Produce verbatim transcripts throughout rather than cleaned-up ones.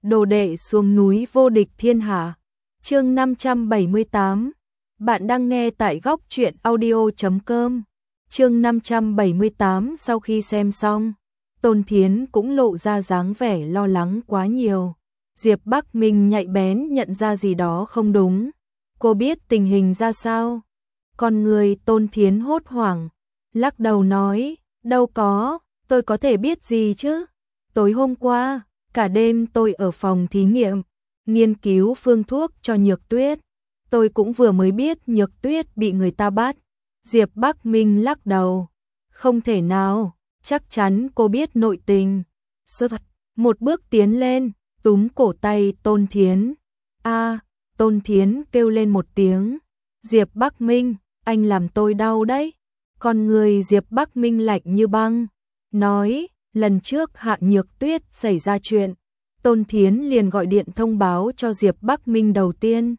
Đồ đệ xuống núi vô địch thiên hạ. Chương năm trăm bảy mươi tám. Bạn đang nghe tại góc truyện audio chấm com. Chương năm trăm bảy mươi tám. Sau khi xem xong, Tôn Thiến cũng lộ ra dáng vẻ lo lắng quá nhiều. Diệp Bắc Minh nhạy bén nhận ra gì đó không đúng. Cô biết tình hình ra sao? Con người Tôn Thiến hốt hoảng, lắc đầu nói, đâu có, tôi có thể biết gì chứ? Tối hôm qua, cả đêm tôi ở phòng thí nghiệm, nghiên cứu phương thuốc cho Nhược Tuyết. Tôi cũng vừa mới biết Nhược Tuyết bị người ta bắt. Diệp Bắc Minh lắc đầu, không thể nào, chắc chắn cô biết nội tình. Sơ thật, một bước tiến lên, túm cổ tay Tôn Thiến. A, Tôn Thiến kêu lên một tiếng. Diệp Bắc Minh, anh làm tôi đau đấy. Con người Diệp Bắc Minh lạnh như băng, nói, lần trước Hạ Nhược Tuyết xảy ra chuyện, Tôn Thiến liền gọi điện thông báo cho Diệp Bắc Minh đầu tiên.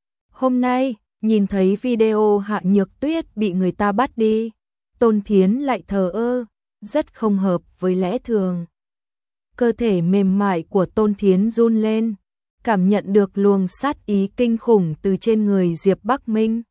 Hôm nay, nhìn thấy video Hạ Nhược Tuyết bị người ta bắt đi, Tôn Thiến lại thờ ơ, rất không hợp với lẽ thường. Cơ thể mềm mại của Tôn Thiến run lên, cảm nhận được luồng sát ý kinh khủng từ trên người Diệp Bắc Minh.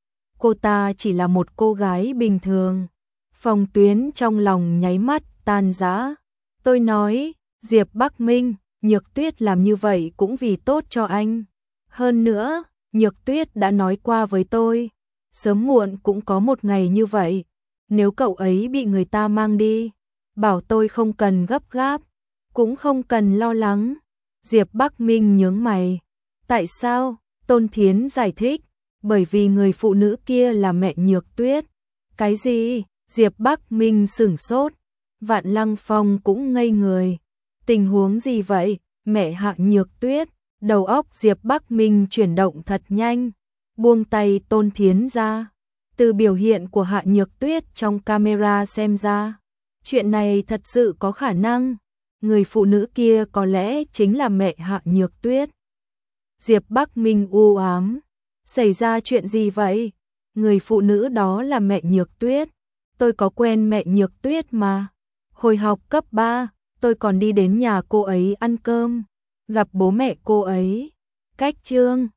Cô ta chỉ là một cô gái bình thường. Phong Tuyến trong lòng nháy mắt tan rã. Tôi nói, Diệp Bắc Minh, Nhược Tuyết làm như vậy cũng vì tốt cho anh. Hơn nữa, Nhược Tuyết đã nói qua với tôi, sớm muộn cũng có một ngày như vậy. Nếu cậu ấy bị người ta mang đi, bảo tôi không cần gấp gáp, cũng không cần lo lắng. Diệp Bắc Minh nhướng mày. Tại sao? Tôn Thiến giải thích. Bởi vì người phụ nữ kia là mẹ Nhược Tuyết. Cái gì? Diệp Bắc Minh sửng sốt. Vạn Lăng Phong cũng ngây người. Tình huống gì vậy? Mẹ Hạ Nhược Tuyết. Đầu óc Diệp Bắc Minh chuyển động thật nhanh, buông tay Tôn Thiến ra. Từ biểu hiện của Hạ Nhược Tuyết trong camera xem ra, chuyện này thật sự có khả năng. Người phụ nữ kia có lẽ chính là mẹ Hạ Nhược Tuyết. Diệp Bắc Minh u ám. Xảy ra chuyện gì vậy? Người phụ nữ đó là mẹ Nhược Tuyết. Tôi có quen mẹ Nhược Tuyết mà. Hồi học cấp ba, tôi còn đi đến nhà cô ấy ăn cơm, gặp bố mẹ cô ấy. Cách chương